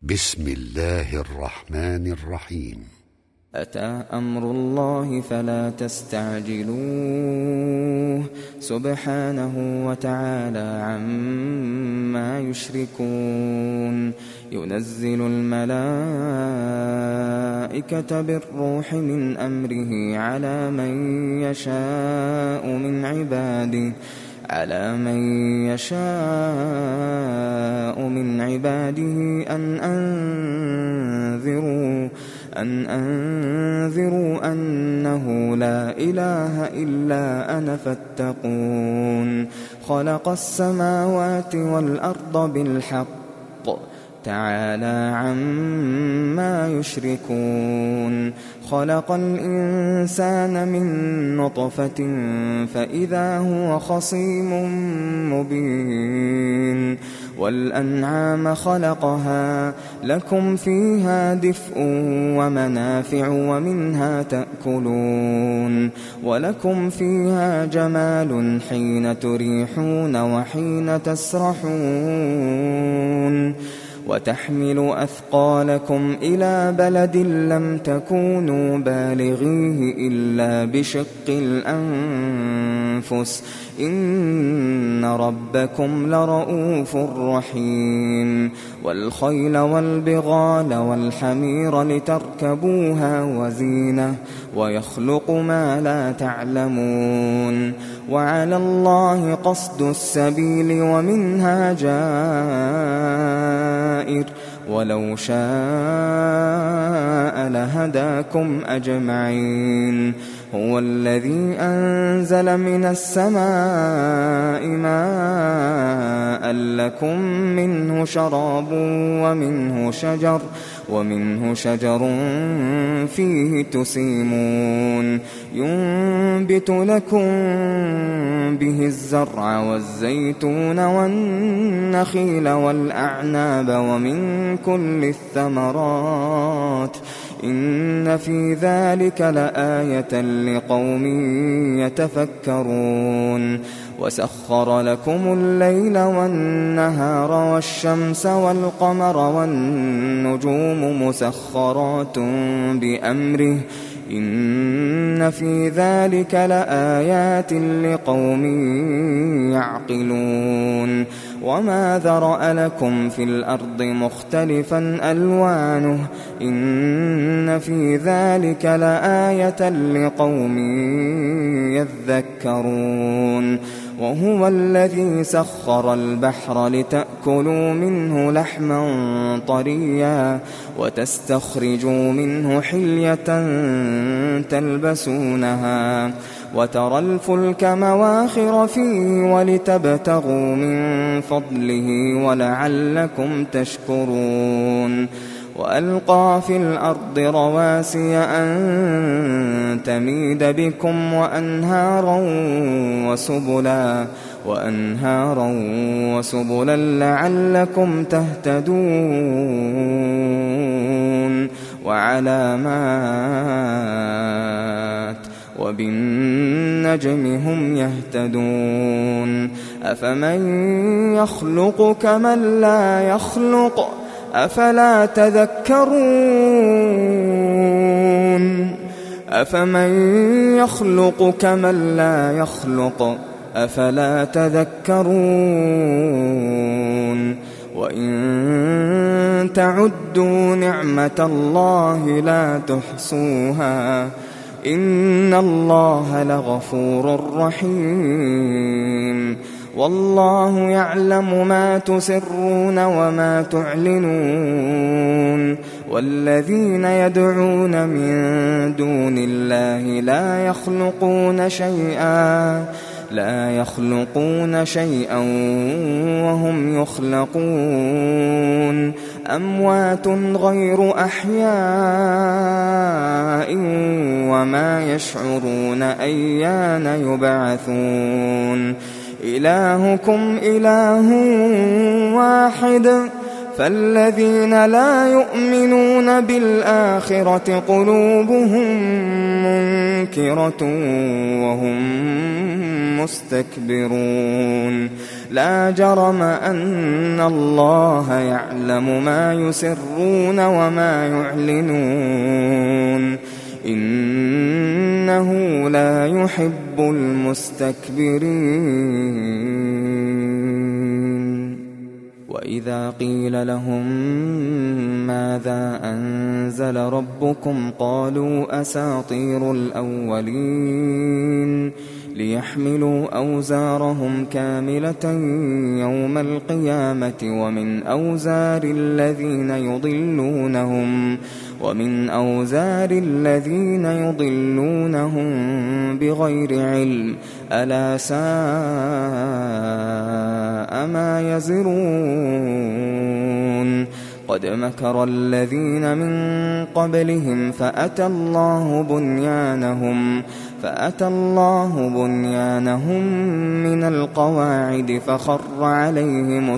بسم الله الرحمن الرحيم. أتى أمر الله فلا تستعجلوه سبحانه وتعالى عما يشركون. ينزل الملائكة بالروح من أمره على من يشاء من عباده أن أنذروا أنه لا إله إلا أنا فاتقون. خلق السماوات والأرض بالحق تعالى عما يشركون. خلق الإنسان من نطفة فإذا هو خصيم مبين. والأنعام خلقها لكم فيها دفء ومنافع ومنها تأكلون. ولكم فيها جمال حين تريحون وحين تسرحون. وتحمل أثقالكم إلى بلد لم تكونوا بالغيه إلا بشق الأنفس إن ربكم لرؤوف رحيم. والخيل والبغال والحمير لتركبوها وزينة ويخلق ما لا تعلمون. وعلى الله قصد السبيل ومنها جائر ولو شاء لهداكم أجمعين. هو الذي أنزل من السماء ماء لكم منه شراب ومنه شجر فيه تسيمون. ينبت لكم به الزرع والزيتون والنخيل والأعناب ومن كل الثمرات إن في ذلك لآية لقوم يتفكرون. وسخر لكم الليل والنهار والشمس والقمر والنجوم مسخرات بأمره إن في ذلك لآيات لقوم يعقلون. وما ذرأ لكم في الأرض مختلفا ألوانه إن في ذلك لآية لقوم يذكرون. وهو الذي سخر البحر لتأكلوا منه لحما طريا وتستخرجوا منه حلية تلبسونها وترى الفلك مواخر فيه ولتبتغوا من فضله ولعلكم تشكرون. وألقى في الأرض رواسي أن تميد بكم وأنهارا وسبلا لعلكم تهتدون. وعلامات وبالنجم هم يهتدون. أفمن يخلق كمن لا يخلق أفلا تذكرون. أفمن يخلق كمن لا يخلق أفلا تذكرون. وإن تعدوا نعمة الله لا تحصوها إن الله لغفور رحيم. والله يعلم ما تسرون وما تعلنون. والذين يدعون من دون الله لا يخلقون شيئا وهم يخلقون. أموات غير أحياء وما يشعرون أيان يبعثون. إلهكم إله واحد فالذين لا يؤمنون بالآخرة قلوبهم منكرة وهم مستكبرون لا جرم أن الله يعلم ما يسرون وما يعلنون إنه لا يحب المستكبرين وإذا قيل لهم ماذا أنزل ربكم قالوا أساطير الأولين ليحملوا أوزارهم كاملة يوم القيامة ومن أوزار الذين يضلونهم بغير علم ألا ساء ما يزرون قد مكر الذين من قبلهم فأتى الله بنيانهم من القواعد فخر عليهم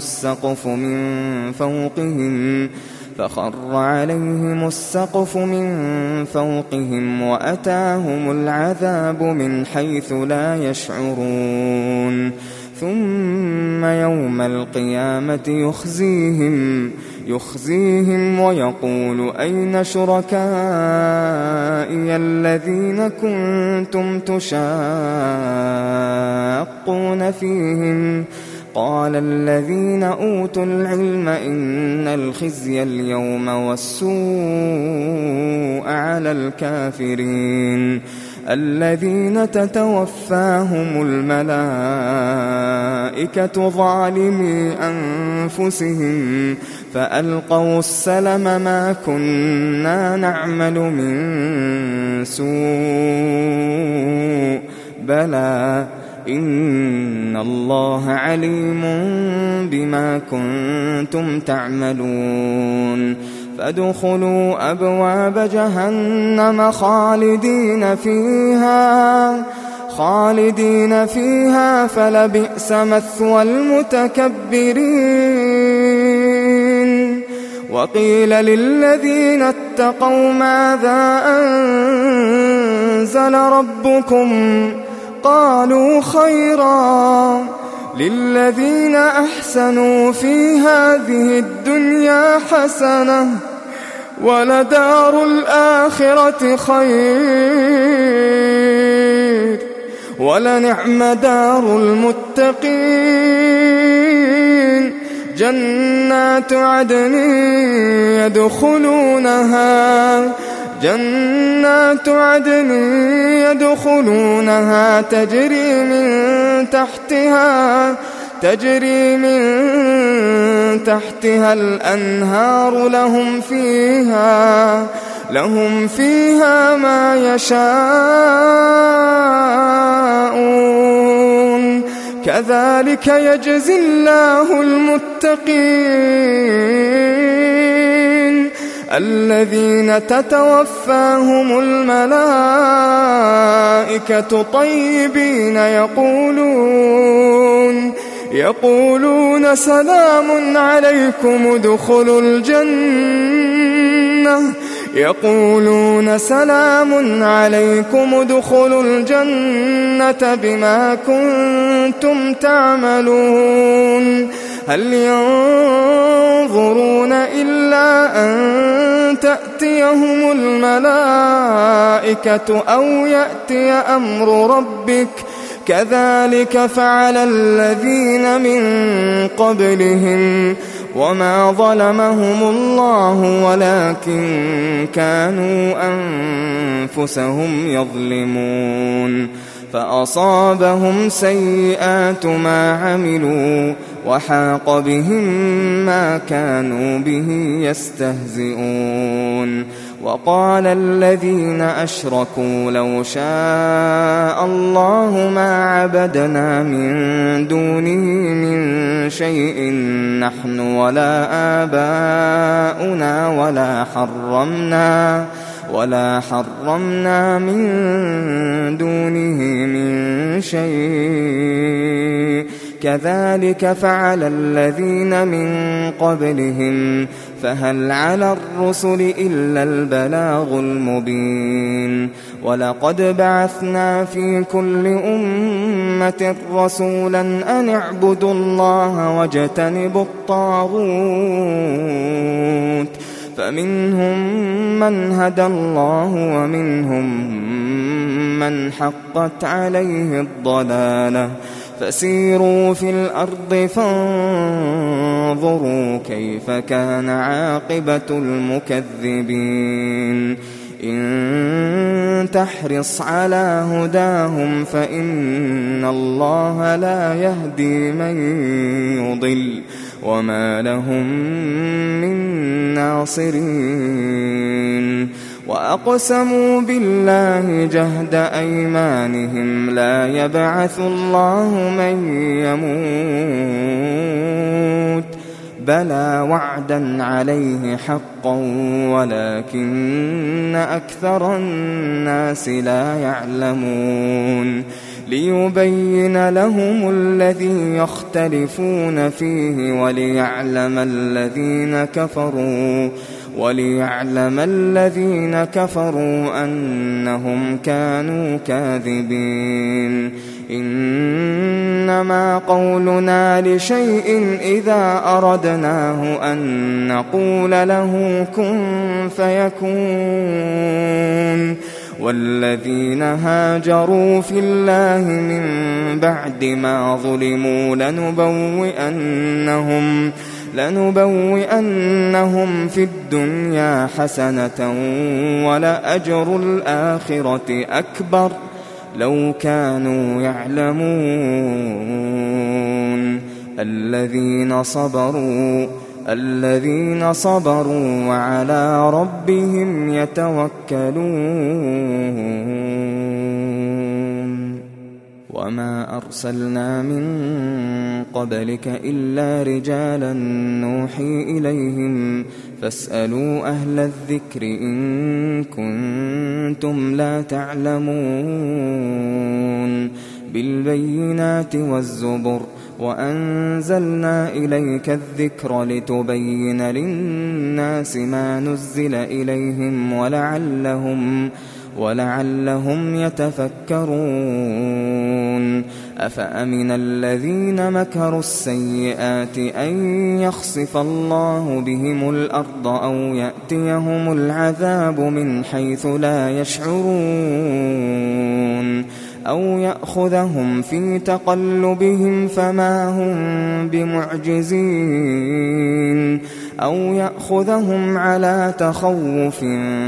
السقف من فوقهم وأتاهم العذاب من حيث لا يشعرون ثم يوم القيامة يخزيهم ويقول أين شركائي الذين كنتم تشاقون فيهم قال الذين أوتوا العلم إن الخزي اليوم والسوء على الكافرين الذين تتوفاهم الملائكة ظالمي أنفسهم فألقوا السلم ما كنا نعمل من سوء بلى إن الله عليم بما كنتم تعملون فادخلوا أبواب جهنم خالدين فيها فلبئس مثوى المتكبرين وقيل للذين اتقوا ماذا أنزل ربكم قالوا خيرا للذين أحسنوا في هذه الدنيا حسنة ولدار الآخرة خير ولنعم دار المتقين جنات عدن يدخلونها تجري من تحتها الأنهار لهم فيها ما يشاءون كذلك يجزي الله المتقين الذين تتوفاهم الملائكة طيبين يقولون سلام عليكم ادخلوا الجنة بما كنتم تعملون هل ينظرون إلا أن تأتيهم الملائكة أو يأتي أمر ربك كذلك فعل الذين من قبلهم وما ظلمهم الله ولكن كانوا أنفسهم يظلمون فأصابهم سيئات ما عملوا وحاق بهم ما كانوا به يستهزئون وقال الذين أشركوا لو شاء الله ما عبدنا من دونه من شيء نحن ولا آباؤنا ولا حرمنا من دونه من شيء كذلك فعل الذين من قبلهم فهل على الرسل إلا البلاغ المبين ولقد بعثنا في كل أمة رسولا أن اعبدوا الله واجتنبوا الطاغوت فمنهم من هدى الله ومنهم من حقت عليه الضلالة فسيروا في الأرض فانظروا كيف كان عاقبة المكذبين إن تحرص على هداهم فإن الله لا يهدي من يضل وما لهم من ناصرين وأقسموا بالله جهد أيمانهم لا يبعث الله من يموت بلى وعدا عليه حقا ولكن أكثر الناس لا يعلمون ليبين لهم الذي يختلفون فيه وليعلم الذين كفروا أنهم كانوا كاذبين إنما قولنا لشيء إذا أردناه أن نقول له كن فيكون والذين هاجروا في الله من بعد ما ظلموا لنبوئنهم في الدنيا حسنة ولأجر الآخرة أكبر لو كانوا يعلمون الذين صبروا وعلى ربهم يتوكلون وما أرسلنا من قبلك إلا رجالا نوحي إليهم فاسألوا أهل الذكر إن كنتم لا تعلمون بالبينات والزبر وأنزلنا إليك الذكر لتبين للناس ما نزل إليهم ولعلهم يتفكرون أفأمن الذين مكروا السيئات أن يخسف الله بهم الأرض أو يأتيهم العذاب من حيث لا يشعرون أو يأخذهم في تقلبهم فما هم بمعجزين أو يأخذهم على تخوف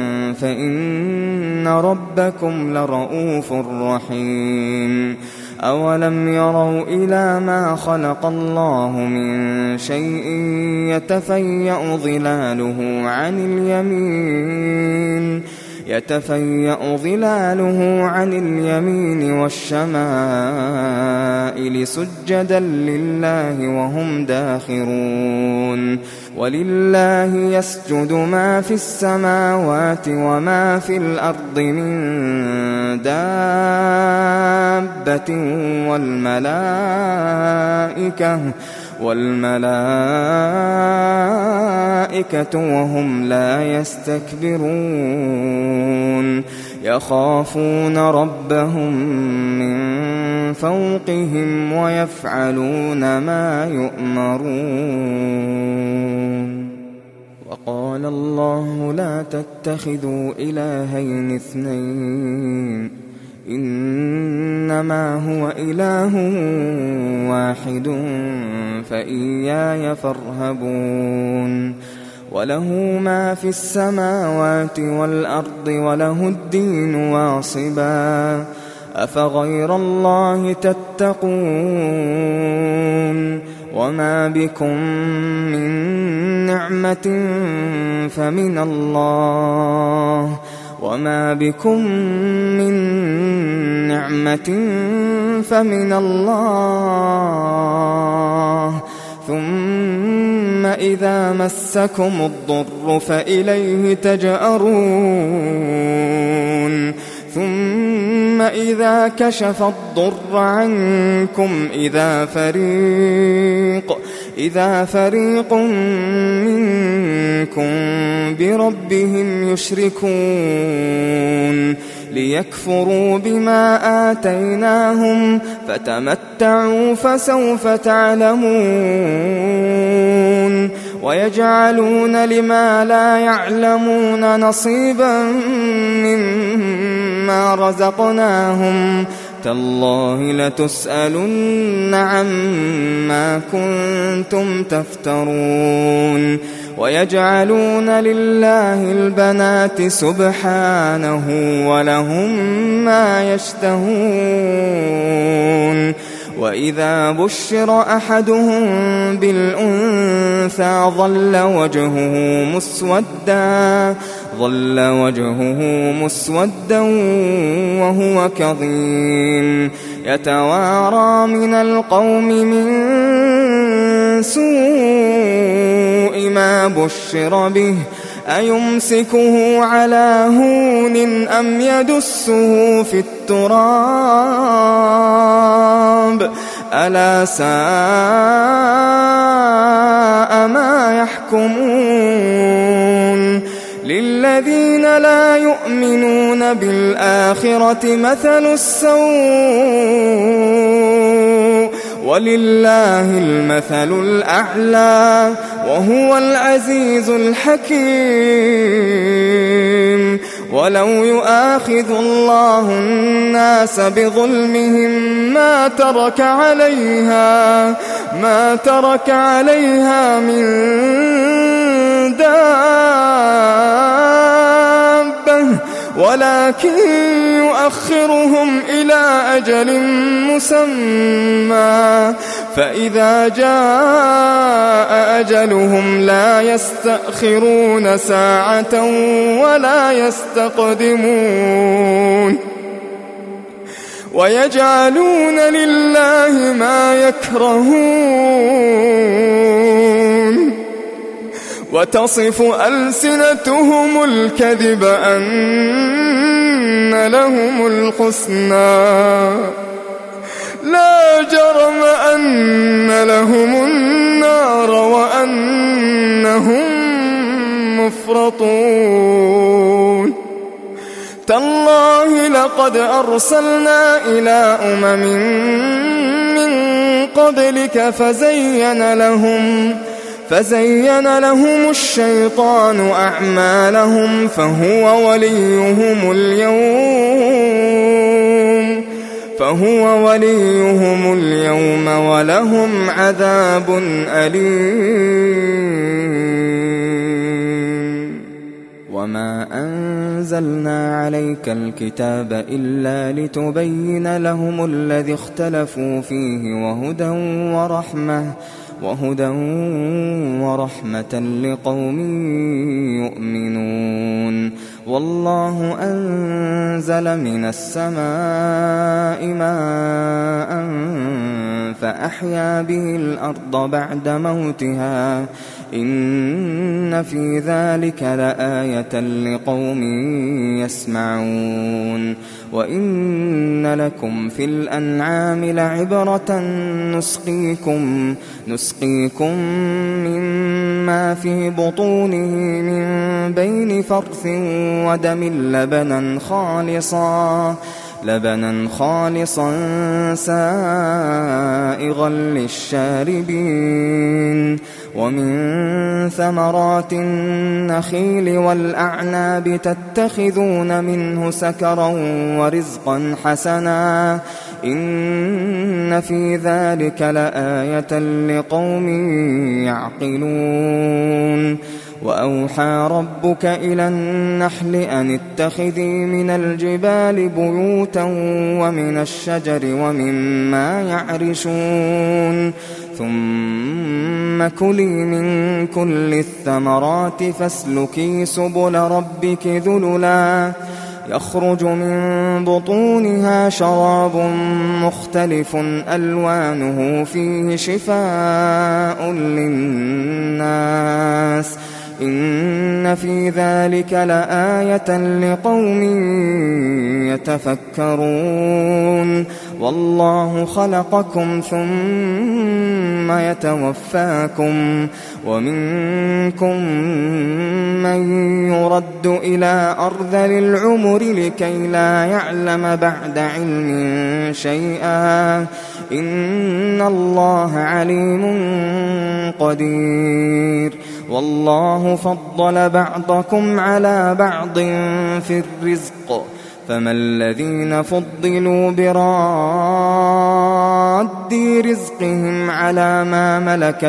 فإن ربكم لرؤوف رحيم أولم يروا إلى ما خلق الله من شيء يتفيأ ظلاله عن اليمين والشمائل سجدا لله وهم داخرون ولله يسجد ما في السماوات وما في الأرض من دابة والملائكة وهم لا يستكبرون يخافون ربهم من فوقهم ويفعلون ما يؤمرون وقال الله لا تتخذوا إلهين اثنين إنما هو إله واحد فإياي فارهبون وله ما في السماوات والأرض وله الدين واصبا أفغير الله تتقون وما بكم من نعمة فمن الله ثم إذا مسكم الضر فإليه تجأرون ثم ثم إذا كشف الضر عنكم إذا فريق منكم بربهم يشركون ليكفروا بما آتيناهم فتمتعوا فسوف تعلمون ويجعلون لما لا يعلمون نصيبا مما رزقناهم تالله لتسألن عما كنتم تفترون ويجعلون لله البنات سبحانه ولهم ما يشتهون وإذا بشر أحدهم بالأنثى ظل وجهه مسودا وهو كظيم يتوارى من القوم من سوء ما بشر به أيمسكه على هون أم يدسه في التراب ألا ساء ما يحكمون للذين لا يؤمنون بالآخرة مثل السوء ولله المثل الأعلى وهو العزيز الحكيم ولو يؤاخذ الله الناس بظلمهم ما ترك عليها من دابة ولكن يؤخرهم إلى أجل مسمى فإذا جاء أجلهم لا يستأخرون ساعة ولا يستقدمون ويجعلون لله ما يكرهون وتصف ألسنتهم الكذب أن لهم الحسنى لا جرم أن لهم النار وأنهم مفرطون تالله لقد أرسلنا إلى أمم من قبلك فزين لهم الشيطان أعمالهم فهو وليهم اليوم ولهم عذاب أليم وما أنزلنا عليك الكتاب إلا لتبين لهم الذي اختلفوا فيه وهدى ورحمة لقوم يؤمنون والله أنزل من السماء ماء فأحيا به الأرض بعد موتها إن في ذلك لآية لقوم يسمعون وإن لكم في الأنعام لعبرة نسقيكم مما في بطونه من بين فرث ودم لبنا خالصا سائغا للشاربين ومن ثمرات النخيل والأعناب تتخذون منه سكرا ورزقا حسنا إن في ذلك لآية لقوم يعقلون وأوحى ربك إلى النحل أن اتخذي من الجبال بيوتا ومن الشجر ومما يعرشون ثم كلي من كل الثمرات فاسلكي سبل ربك ذللا يخرج من بطونها شراب مختلف ألوانه فيه شفاء للناس إن في ذلك لآية لقوم يتفكرون والله خلقكم ثم يتوفاكم ومنكم من يرد إلى أرذل العمر لكي لا يعلم بعد علم شيئا إن الله عليم قدير والله فضل بعضكم على بعض في الرزق فما الذين فضلوا براد رزقهم على ما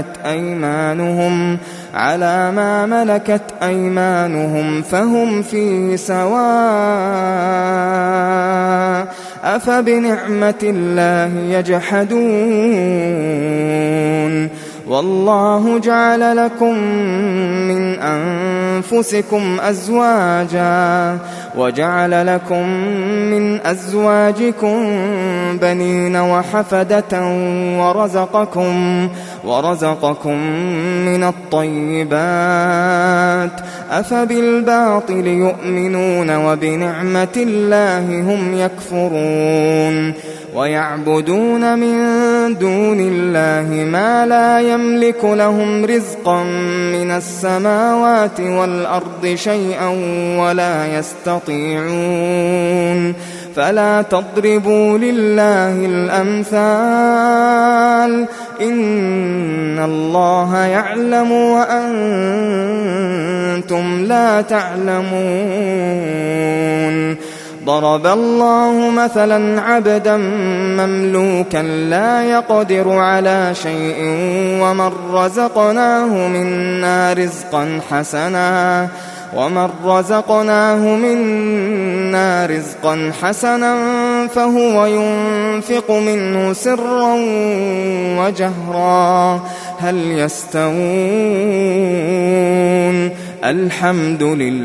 ملكت أيمانهم فهم فيه سواء أفبنعمة الله يجحدون والله جعل لكم من أنفسكم أزواجا وجعل لكم من أزواجكم بنين وحفدة ورزقكم من الطيبات أفبالباطل يؤمنون وبنعمة الله هم يكفرون ويعبدون من دون الله ما لا يملك لهم رزقا من السماوات والأرض شيئا ولا يستطيعون فلا تضربوا لله الأمثال إن الله يعلم وأنتم لا تعلمون ضرب الله مثلا عبدا مملوكا لا يقدر على شيء ومن رزقناه منا رزقا حسنا فهو ينفق منه سرا وجهرا هل يستوون الحمد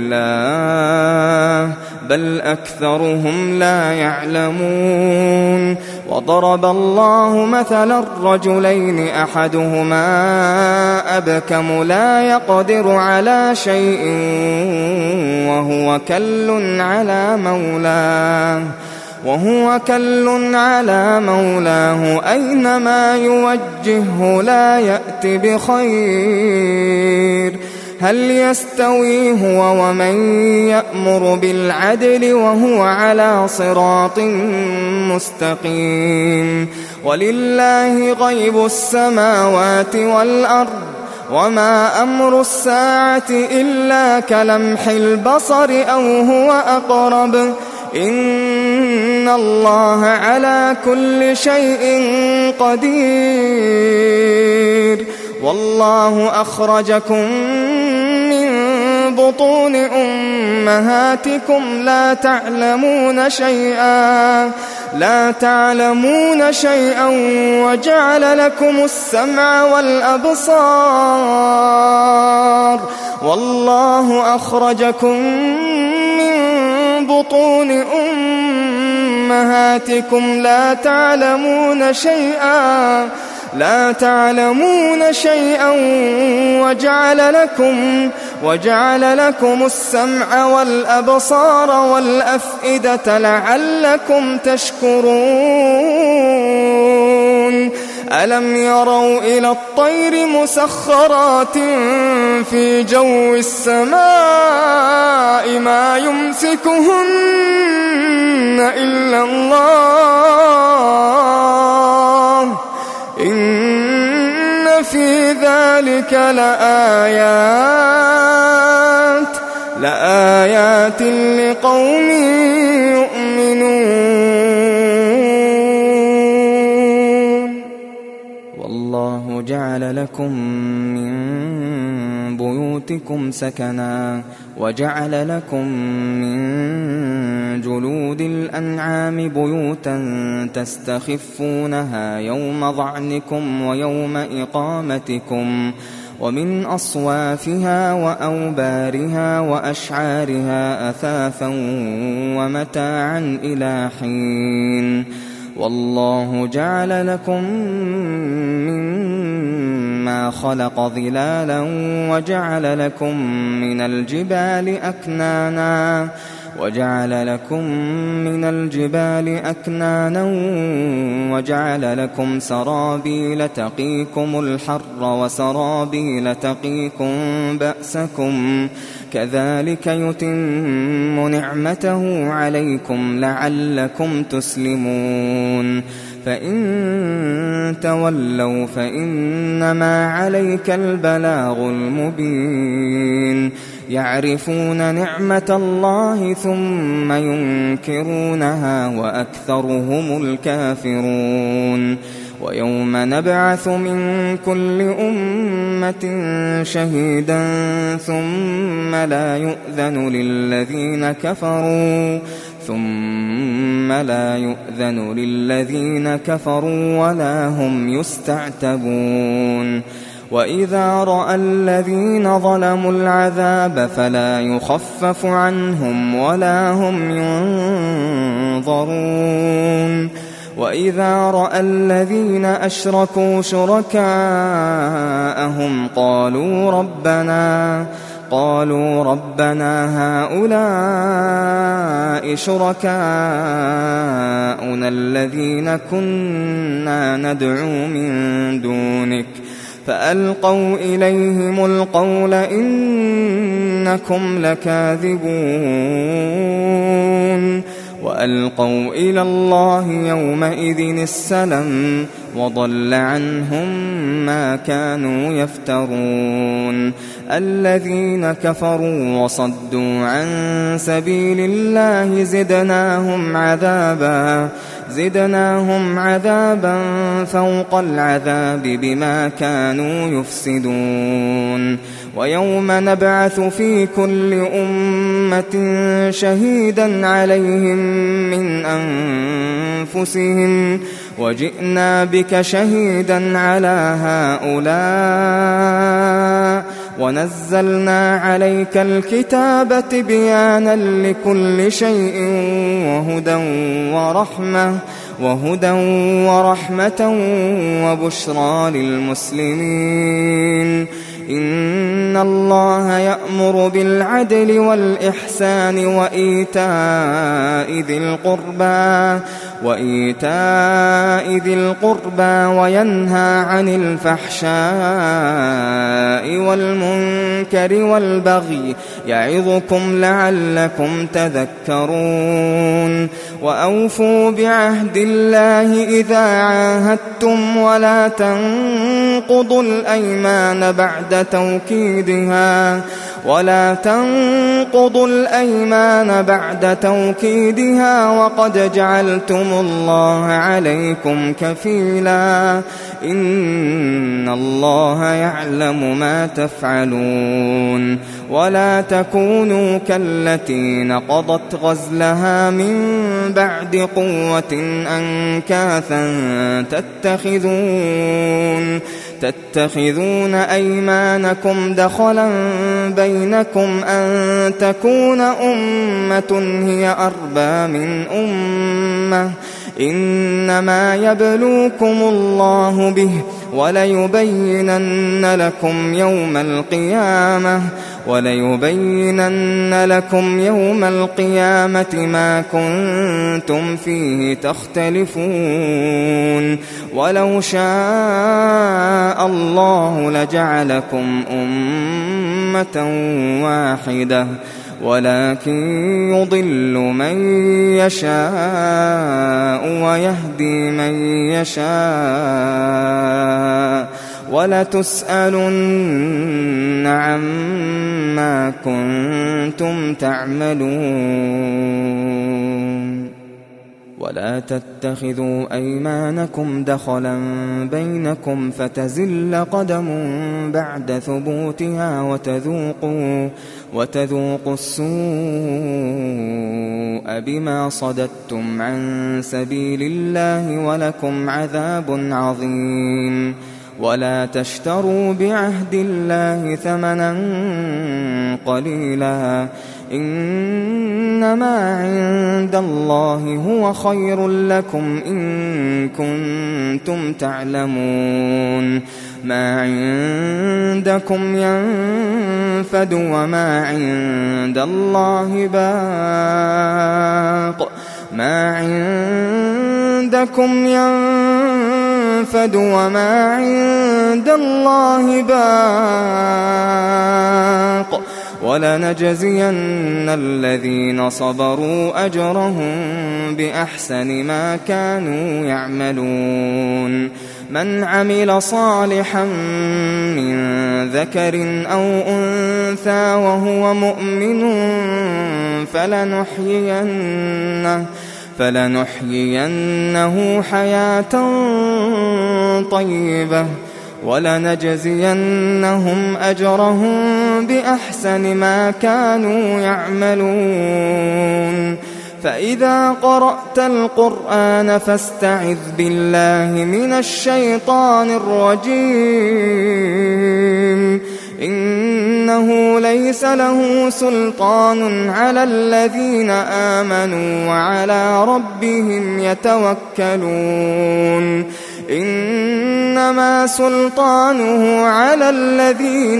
لله بل أكثرهم لا يعلمون وضرب الله مثلا الرجلين أحدهما أبكم لا يقدر على شيء وهو كل على مولاه أينما يوجهه لا يأت بخير هل يستوي هو ومن يأمر بالعدل وهو على صراط مستقيم ولله غيب السماوات والأرض وما أمر الساعة إلا كلمح البصر أو هو أقرب إن الله على كل شيء قدير والله أخرجكم من بطون أمهاتكم لا تعلمون شيئا وجعل لكم السمع والأبصار والله أخرجكم من بطون أمهاتكم لا تعلمون شيئا وجعل لكم السمع والأبصار والأفئدة لعلكم تشكرون ألم يروا إلى الطير مسخرات في جو السماء ما يمسكهن إلا الله إن في ذلك لآيات لقوم يؤمنون والله جعل لكم من بيوتكم سكنا وجعل لكم من جلود الأنعام بيوتا تستخفونها يوم ظعنكم ويوم إقامتكم ومن أصوافها وأوبارها وأشعارها أثاثا ومتاعا إلى حين والله جعل لكم مما خلق ظلالا وجعل لكم من الجبال أكنانا وجعل لكم سرابيل تقيكم الحر وسرابيل تقيكم بأسكم كذلك يتم نعمته عليكم لعلكم تسلمون فإن تولوا فإنما عليك البلاغ المبين يعرفون نعمة الله ثم ينكرونها وأكثرهم الكافرون ويوم نبعث من كل أمة شهيدا ثم لا يؤذن للذين كفروا ولا هم يستعتبون وإذا رأى الذين ظلموا العذاب فلا يخفف عنهم ولا هم ينظرون وإذا رأى الذين أشركوا شركاءهم قالوا ربنا هؤلاء شركاؤنا الذين كنا ندعو من دونك فألقوا إليهم القول إنكم لكاذبون وألقوا إلى الله يومئذ السلم وضل عنهم ما كانوا يفترون الذين كفروا وصدوا عن سبيل الله زدناهم عذابا فوق العذاب بما كانوا يفسدون ويوم نبعث في كل أمة شهيدا عليهم من أنفسهم وجئنا بك شهيدا على هؤلاء ونزلنا عليك الكتاب تبيانا لكل شيء وهدى ورحمة وبشرى للمسلمين إن الله يأمر بالعدل والإحسان وإيتاء ذي القربى وينهى عن الفحشاء والمنكر والبغي يعظكم لعلكم تذكرون وأوفوا بعهد الله إذا عاهدتم ولا تنقضوا الأيمان بعد توكيدها وقد جعلتم الله عليكم كفيلا إن الله يعلم ما تفعلون ولا تكونوا كالتي نقضت غزلها من بعد قوة أنكاثا تتخذون أيمانكم دخلا بينكم أن تكون أمة هي أربى من أمة إنما يبلوكم الله به وليبينن لكم يوم القيامة ما كنتم فيه تختلفون ولو شاء الله لجعلكم أمة واحدة ولكن يضل من يشاء ويهدي من يشاء ولتسألن عما كنتم تعملون ولا تتخذوا أيمانكم دخلا بينكم فتزل قدم بعد ثبوتها وتذوقوا السوء بما صددتم عن سبيل الله ولكم عذاب عظيم ولا تشتروا بعهد الله ثمنا قليلا إنما عند الله هو خير لكم إن كنتم تعلمون ما عندكم ينفد وما عند الله باق ما عندكم ينفد وما عند الله باق ولنجزين الذين صبروا أجرهم بأحسن ما كانوا يعملون من عمل صالحا من ذكر أو أنثى وهو مؤمن فلنحيينه حياة طيبة ولنجزينهم أجرهم بأحسن ما كانوا يعملون فإذا قرأت القرآن فاستعذ بالله من الشيطان الرجيم إنه ليس له سلطان على الذين آمنوا وعلى ربهم يتوكلون إنما سلطانه على الذين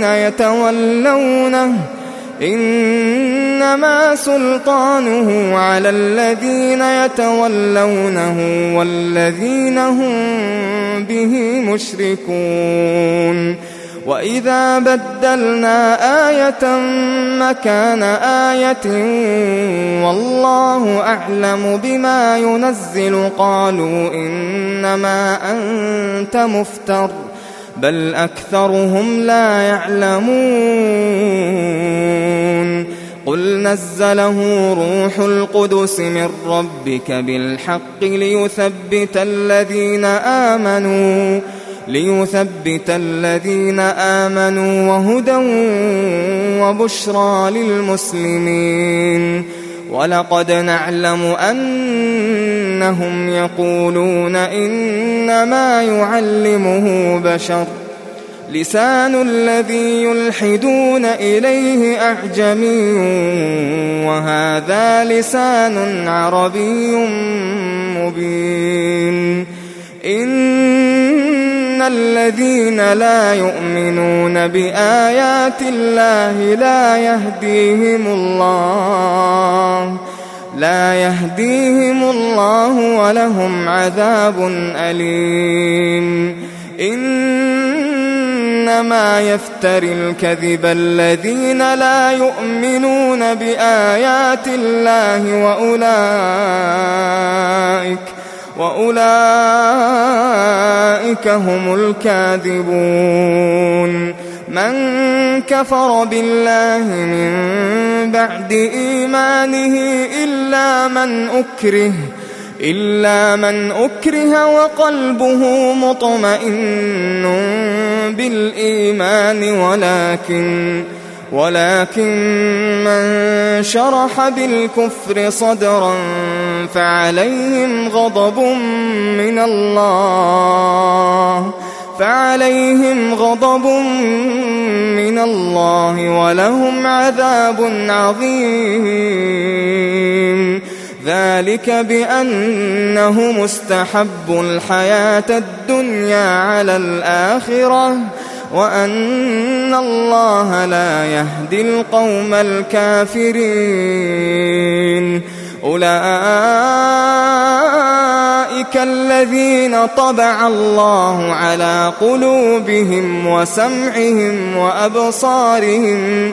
يتولونه والذين هم به مشركون وإذا بدلنا آية مكان آية والله أعلم بما ينزل قالوا إنما أنت مفتر بل أكثرهم لا يعلمون قل نزله روح القدس من ربك بالحق ليثبت الذين آمنوا وهدى وبشرى للمسلمين ولقد نعلم أنهم يقولون إنما يعلمه بشر لسان الذي يلحدون إليه أعجمي وهذا لسان عربي مبين إن الذين لا يؤمنون بآيات الله لا يهديهم الله ولهم عذاب أليم إنما يفتري الكذب الذين لا يؤمنون بآيات الله وأولئك هم الكاذبون من كفر بالله من بعد إيمانه إلا من أكره وقلبه مطمئن بالإيمان ولكن من شرح بالكفر صدرا فعليهم غضب من الله ولهم عذاب عظيم ذلك بأنه مستحب الحياة الدنيا على الآخرة وأن الله لا يهدي القوم الكافرين أولئك الذين طبع الله على قلوبهم وسمعهم وأبصارهم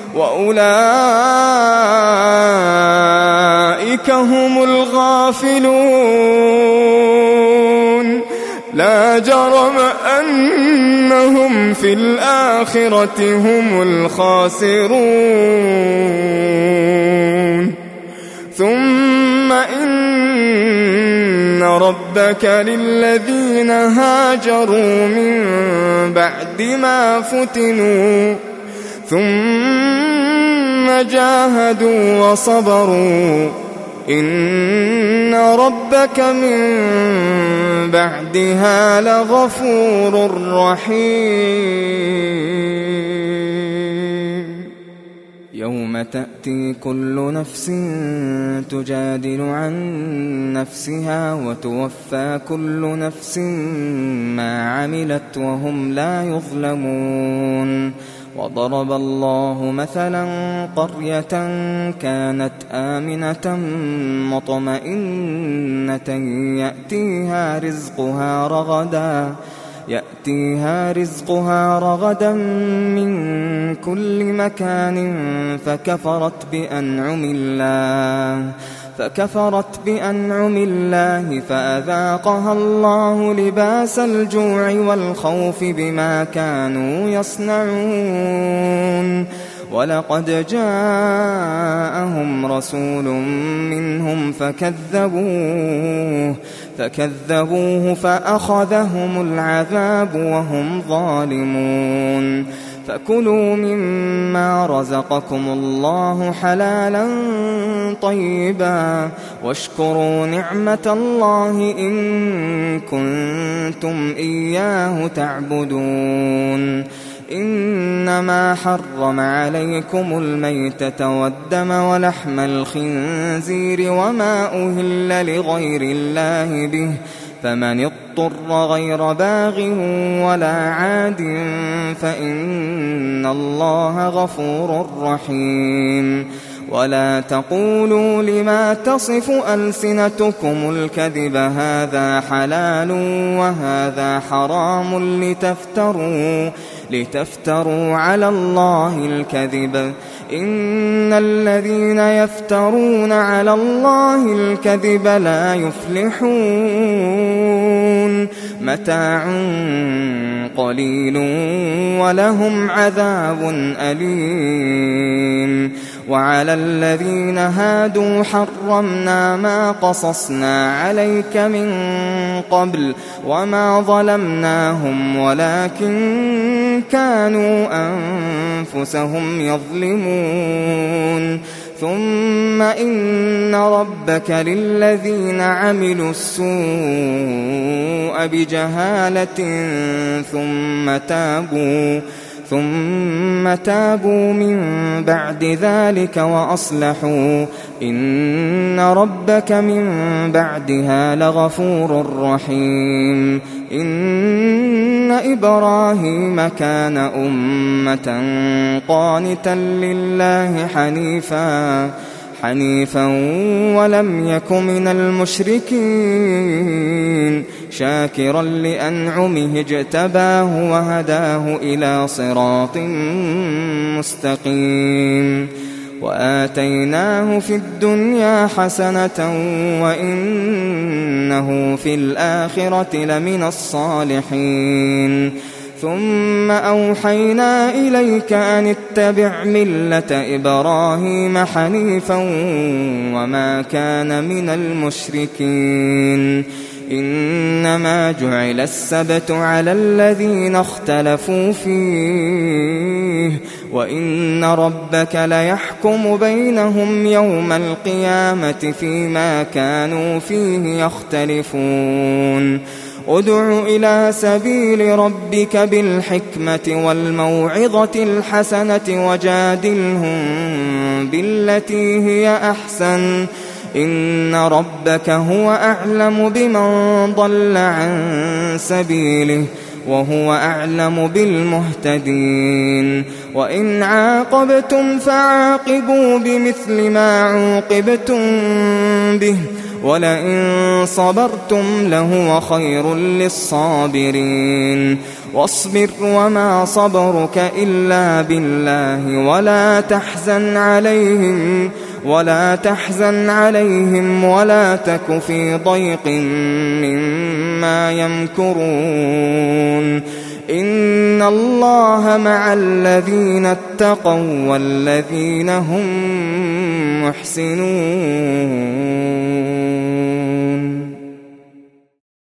وأولئك هم الغافلون لا جرم أنهم في الآخرة هم الخاسرون ثم إن ربك للذين هاجروا من بعد ما فتنوا ثم جاهدوا وصبروا إن ربك من بعدها لغفور رحيم يوم تأتي كل نفس تجادل عن نفسها وتوفى كل نفس ما عملت وهم لا يظلمون. وضرب الله مثلا قرية كانت آمنة مطمئنة يأتيها رزقها رغدا من كل مكان فكفرت بأنعم الله فأذاقها الله لباس الجوع والخوف بما كانوا يصنعون. ولقد جاءهم رسول منهم فكذبوه فأخذهم العذاب وهم ظالمون. فكلوا مما رزقكم الله حلالا طيبا واشكروا نعمة الله إن كنتم إياه تعبدون. إنما حرم عليكم الميتة والدم ولحم الخنزير وما أهل لغير الله به فمن اضطر غير باغ ولا عاد فإن الله غفور رحيم. ولا تقولوا لما تصف ألسنتكم الكذب هذا حلال وهذا حرام لتفتروا على الله الكذب إن الذين يفترون على الله الكذب لا يفلحون. متاع قليل ولهم عذاب أليم. وعلى الذين هادوا حرمنا ما قصصنا عليك من قبل وما ظلمناهم ولكن كانوا أنفسهم يظلمون. ثم إن ربك للذين عملوا السوء بجهالة ثم تابوا من بعد ذلك وأصلحوا إن ربك من بعدها لغفور رحيم. إن إبراهيم كان أمة قانتا لله حنيفا ولم يك من المشركين شاكرا لأنعمه اجتباه وهداه إلى صراط مستقيم. وآتيناه في الدنيا حسنة وإنه في الآخرة لمن الصالحين. ثم أوحينا إليك أن اتبع ملة إبراهيم حنيفا وما كان من المشركين. إنما جعل السبت على الذين اختلفوا فيه وإن ربك ليحكم بينهم يوم القيامة فيما كانوا فيه يختلفون. ادع إلى سبيل ربك بالحكمة والموعظة الحسنة وجادلهم بالتي هي أحسن إن ربك هو أعلم بمن ضل عن سبيله وهو أعلم بالمهتدين. وإن عاقبتم فعاقبوا بمثل ما عوقبتم به ولئن صبرتم لهو خير للصابرين. واصبر وما صبرك إلا بالله ولا تحزن عليهم ولا تك في ضيق مما يمكرون. إن الله مع الذين اتقوا والذين هم محسنون.